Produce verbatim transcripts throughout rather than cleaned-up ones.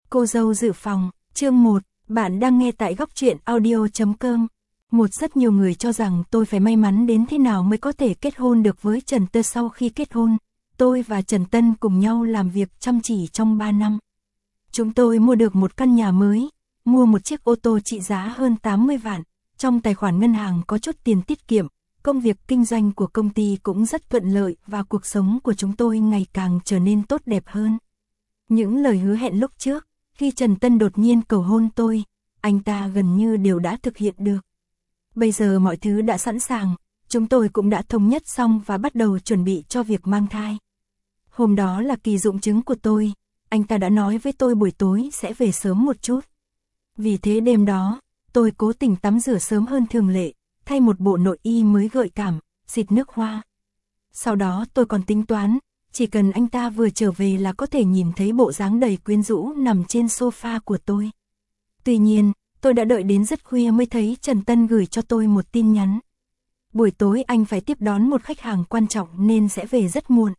Cô dâu dự phòng, chương một, bạn đang nghe tại góc truyện audio chấm com. Một rất nhiều người cho rằng tôi phải may mắn đến thế nào mới có thể kết hôn được với Trần Tơ. Sau khi kết hôn, tôi và Trần Tân cùng nhau làm việc chăm chỉ trong ba năm. Chúng tôi mua được một căn nhà mới, mua một chiếc ô tô trị giá hơn tám mươi vạn, trong tài khoản ngân hàng có chút tiền tiết kiệm, công việc kinh doanh của công ty cũng rất thuận lợi và cuộc sống của chúng tôi ngày càng trở nên tốt đẹp hơn. Những lời hứa hẹn lúc trước, khi Trần Tân đột nhiên cầu hôn tôi, anh ta gần như đều đã thực hiện được. Bây giờ mọi thứ đã sẵn sàng, chúng tôi cũng đã thống nhất xong và bắt đầu chuẩn bị cho việc mang thai. Hôm đó là kỳ dụng trứng của tôi, anh ta đã nói với tôi buổi tối sẽ về sớm một chút. Vì thế đêm đó, tôi cố tình tắm rửa sớm hơn thường lệ, thay một bộ nội y mới gợi cảm, xịt nước hoa. Sau đó tôi còn tính toán, chỉ cần anh ta vừa trở về là có thể nhìn thấy bộ dáng đầy quyến rũ nằm trên sofa của tôi. Tuy nhiên, tôi đã đợi đến rất khuya mới thấy Trần Tân gửi cho tôi một tin nhắn. Buổi tối anh phải tiếp đón một khách hàng quan trọng nên sẽ về rất muộn.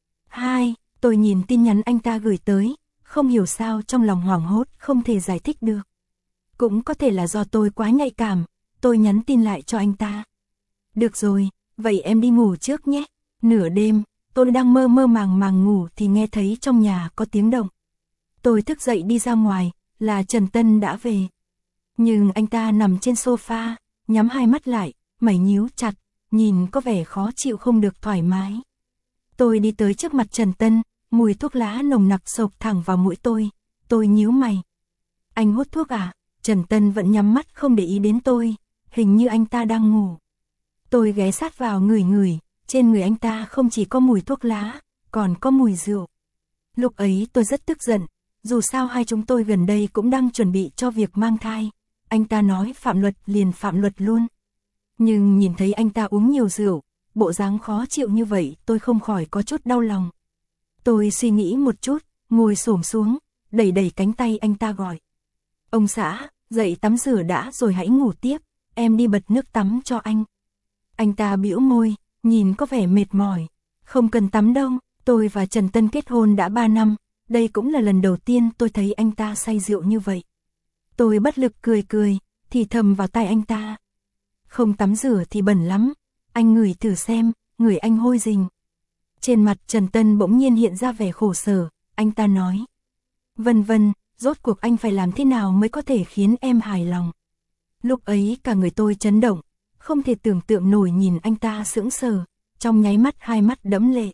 Hai, tôi nhìn tin nhắn anh ta gửi tới, không hiểu sao trong lòng hoảng hốt không thể giải thích được. Cũng có thể là do tôi quá nhạy cảm, tôi nhắn tin lại cho anh ta. Được rồi, vậy em đi ngủ trước nhé. Nửa đêm, tôi đang mơ mơ màng màng ngủ thì nghe thấy trong nhà có tiếng động. Tôi thức dậy đi ra ngoài, là Trần Tân đã về. Nhưng anh ta nằm trên sofa, nhắm hai mắt lại, mày nhíu chặt, nhìn có vẻ khó chịu không được thoải mái. Tôi đi tới trước mặt Trần Tân, mùi thuốc lá nồng nặc xộc thẳng vào mũi tôi, tôi nhíu mày. Anh hút thuốc à? Trần Tân vẫn nhắm mắt không để ý đến tôi, hình như anh ta đang ngủ. Tôi ghé sát vào ngửi ngửi, trên người anh ta không chỉ có mùi thuốc lá, còn có mùi rượu. Lúc ấy tôi rất tức giận, dù sao hai chúng tôi gần đây cũng đang chuẩn bị cho việc mang thai. Anh ta nói phạm luật liền phạm luật luôn. Nhưng nhìn thấy anh ta uống nhiều rượu, bộ dáng khó chịu như vậy tôi không khỏi có chút đau lòng. Tôi suy nghĩ một chút, ngồi xổm xuống, đẩy đẩy cánh tay anh ta gọi. Ông xã, dậy tắm rửa đã rồi hãy ngủ tiếp, em đi bật nước tắm cho anh. Anh ta bĩu môi, nhìn có vẻ mệt mỏi. Không cần tắm đâu, tôi và Trần Tân kết hôn đã ba năm, đây cũng là lần đầu tiên tôi thấy anh ta say rượu như vậy. Tôi bất lực cười cười, thì thầm vào tai anh ta. Không tắm rửa thì bẩn lắm, anh ngửi thử xem, người anh hôi rình. Trên mặt Trần Tân bỗng nhiên hiện ra vẻ khổ sở, anh ta nói. Vân vân, rốt cuộc anh phải làm thế nào mới có thể khiến em hài lòng. Lúc ấy cả người tôi chấn động, không thể tưởng tượng nổi nhìn anh ta sững sờ, trong nháy mắt hai mắt đẫm lệ.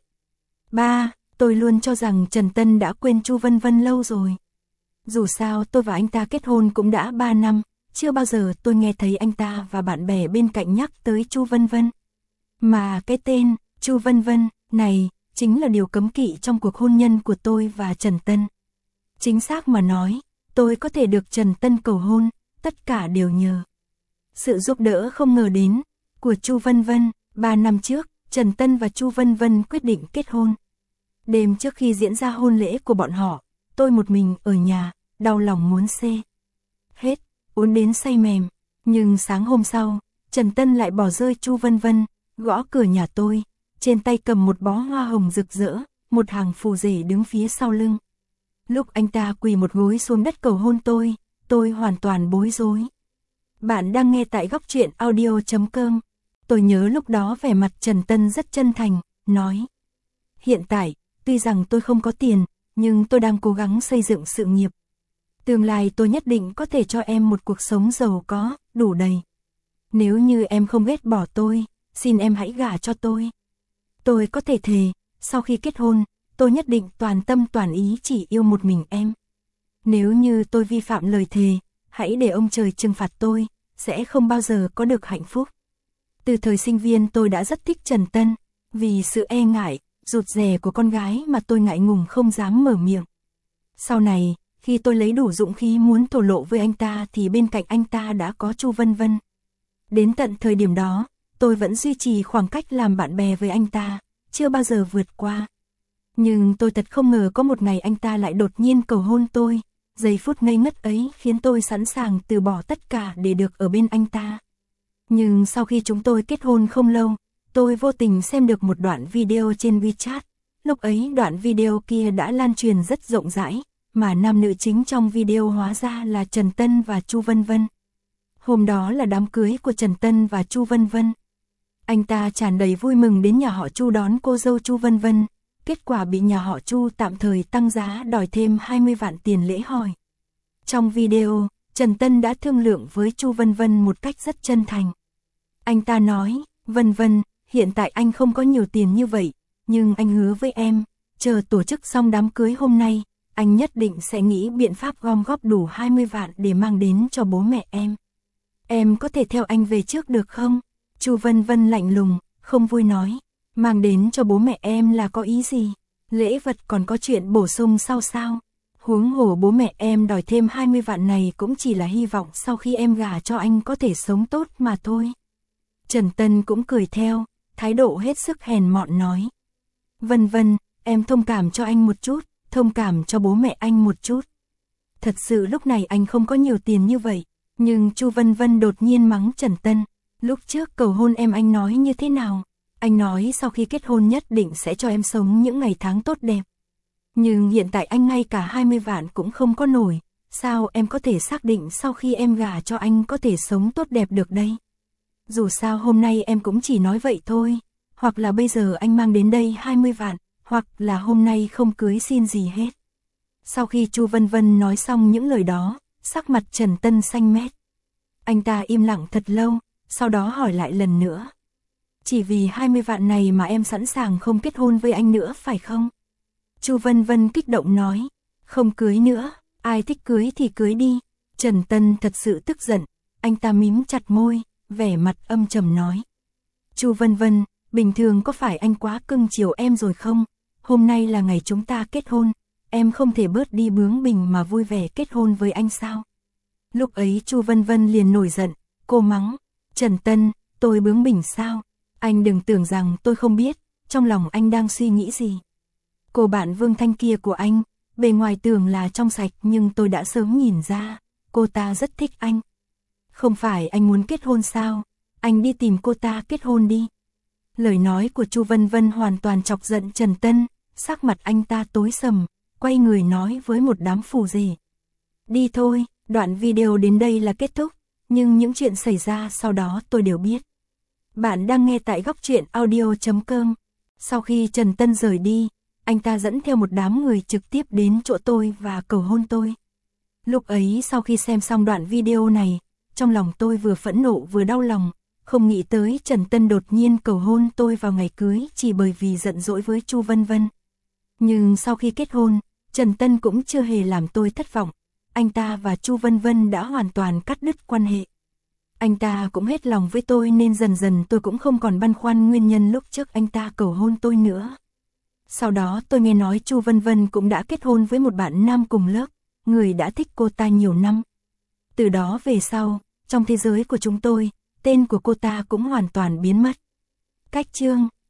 Ba, tôi luôn cho rằng Trần Tân đã quên Chu Vân Vân lâu rồi. Dù sao tôi và anh ta kết hôn cũng đã ba năm, chưa bao giờ tôi nghe thấy anh ta và bạn bè bên cạnh nhắc tới Chu Vân Vân. Mà cái tên Chu Vân Vân này chính là điều cấm kỵ trong cuộc hôn nhân của tôi và Trần Tân. Chính xác mà nói, tôi có thể được Trần Tân cầu hôn, tất cả đều nhờ sự giúp đỡ không ngờ đến của Chu Vân Vân. Ba năm trước, Trần Tân và Chu Vân Vân quyết định kết hôn. Đêm trước khi diễn ra hôn lễ của bọn họ, tôi một mình ở nhà, đau lòng muốn xê hết, uống đến say mềm. Nhưng sáng hôm sau, Trần Tân lại bỏ rơi Chu Vân Vân, gõ cửa nhà tôi, trên tay cầm một bó hoa hồng rực rỡ, một hàng phù rể đứng phía sau lưng. Lúc anh ta quỳ một gối xuống đất cầu hôn tôi, tôi hoàn toàn bối rối. Bạn đang nghe tại góc truyện audio chấm com. Tôi nhớ lúc đó vẻ mặt Trần Tân rất chân thành, nói. Hiện tại, tuy rằng tôi không có tiền, nhưng tôi đang cố gắng xây dựng sự nghiệp. Tương lai tôi nhất định có thể cho em một cuộc sống giàu có, đủ đầy. Nếu như em không ghét bỏ tôi, xin em hãy gả cho tôi. Tôi có thể thề, sau khi kết hôn, tôi nhất định toàn tâm toàn ý chỉ yêu một mình em. Nếu như tôi vi phạm lời thề, hãy để ông trời trừng phạt tôi, sẽ không bao giờ có được hạnh phúc. Từ thời sinh viên tôi đã rất thích Trần Tân, vì sự e ngại, rụt rè của con gái mà tôi ngại ngùng không dám mở miệng. Sau này, khi tôi lấy đủ dũng khí muốn thổ lộ với anh ta thì bên cạnh anh ta đã có Chu Vân Vân. Đến tận thời điểm đó, tôi vẫn duy trì khoảng cách làm bạn bè với anh ta, chưa bao giờ vượt qua. Nhưng tôi thật không ngờ có một ngày anh ta lại đột nhiên cầu hôn tôi. Giây phút ngây ngất ấy khiến tôi sẵn sàng từ bỏ tất cả để được ở bên anh ta. Nhưng sau khi chúng tôi kết hôn không lâu, tôi vô tình xem được một đoạn video trên WeChat. Lúc ấy đoạn video kia đã lan truyền rất rộng rãi, mà nam nữ chính trong video hóa ra là Trần Tân và Chu Vân Vân. Hôm đó là đám cưới của Trần Tân và Chu Vân Vân. Anh ta tràn đầy vui mừng đến nhà họ Chu đón cô dâu Chu Vân Vân, kết quả bị nhà họ Chu tạm thời tăng giá đòi thêm hai mươi vạn tiền lễ hỏi. Trong video, Trần Tân đã thương lượng với Chu Vân Vân một cách rất chân thành. Anh ta nói, Vân Vân, hiện tại anh không có nhiều tiền như vậy, nhưng anh hứa với em, chờ tổ chức xong đám cưới hôm nay, anh nhất định sẽ nghĩ biện pháp gom góp đủ hai mươi vạn để mang đến cho bố mẹ em. Em có thể theo anh về trước được không? Chu Vân Vân lạnh lùng, không vui nói, mang đến cho bố mẹ em là có ý gì? Lễ vật còn có chuyện bổ sung sau sao? Huống hồ bố mẹ em đòi thêm hai mươi vạn này cũng chỉ là hy vọng sau khi em gả cho anh có thể sống tốt mà thôi. Trần Tân cũng cười theo, thái độ hết sức hèn mọn nói. Vân Vân, em thông cảm cho anh một chút, thông cảm cho bố mẹ anh một chút. Thật sự lúc này anh không có nhiều tiền như vậy, nhưng Chu Vân Vân đột nhiên mắng Trần Tân. Lúc trước cầu hôn em anh nói như thế nào? Anh nói sau khi kết hôn nhất định sẽ cho em sống những ngày tháng tốt đẹp. Nhưng hiện tại anh ngay cả hai mươi vạn cũng không có nổi, sao em có thể xác định sau khi em gả cho anh có thể sống tốt đẹp được đây? Dù sao hôm nay em cũng chỉ nói vậy thôi, hoặc là bây giờ anh mang đến đây hai mươi vạn, hoặc là hôm nay không cưới xin gì hết. Sau khi Chu Vân Vân nói xong những lời đó, sắc mặt Trần Tân xanh mét. Anh ta im lặng thật lâu, sau đó hỏi lại lần nữa. Chỉ vì hai mươi vạn này mà em sẵn sàng không kết hôn với anh nữa phải không? Chu Vân Vân kích động nói, không cưới nữa, ai thích cưới thì cưới đi. Trần Tân thật sự tức giận, anh ta mím chặt môi, vẻ mặt âm trầm nói. Chu Vân Vân, bình thường có phải anh quá cưng chiều em rồi không? Hôm nay là ngày chúng ta kết hôn, em không thể bớt đi bướng bỉnh mà vui vẻ kết hôn với anh sao? Lúc ấy Chu Vân Vân liền nổi giận, cô mắng, Trần Tân, tôi bướng bỉnh sao? Anh đừng tưởng rằng tôi không biết, trong lòng anh đang suy nghĩ gì. Cô bạn Vương Thanh kia của anh, bề ngoài tưởng là trong sạch nhưng tôi đã sớm nhìn ra, cô ta rất thích anh. Không phải anh muốn kết hôn sao? Anh đi tìm cô ta kết hôn đi. Lời nói của Chu Vân Vân hoàn toàn chọc giận Trần Tân, sắc mặt anh ta tối sầm, quay người nói với một đám phù dề. Đi thôi, đoạn video đến đây là kết thúc, nhưng những chuyện xảy ra sau đó tôi đều biết. Bạn đang nghe tại góc truyện audio chấm com. Sau khi Trần Tân rời đi, anh ta dẫn theo một đám người trực tiếp đến chỗ tôi và cầu hôn tôi. Lúc ấy sau khi xem xong đoạn video này, trong lòng tôi vừa phẫn nộ vừa đau lòng, không nghĩ tới Trần Tân đột nhiên cầu hôn tôi vào ngày cưới chỉ bởi vì giận dỗi với Chu Vân Vân. Nhưng sau khi kết hôn, Trần Tân cũng chưa hề làm tôi thất vọng, anh ta và Chu Vân Vân đã hoàn toàn cắt đứt quan hệ. Anh ta cũng hết lòng với tôi nên dần dần tôi cũng không còn băn khoăn nguyên nhân lúc trước anh ta cầu hôn tôi nữa. Sau đó tôi nghe nói Chu Vân Vân cũng đã kết hôn với một bạn nam cùng lớp, người đã thích cô ta nhiều năm. Từ đó về sau, trong thế giới của chúng tôi, tên của cô ta cũng hoàn toàn biến mất. Cách chương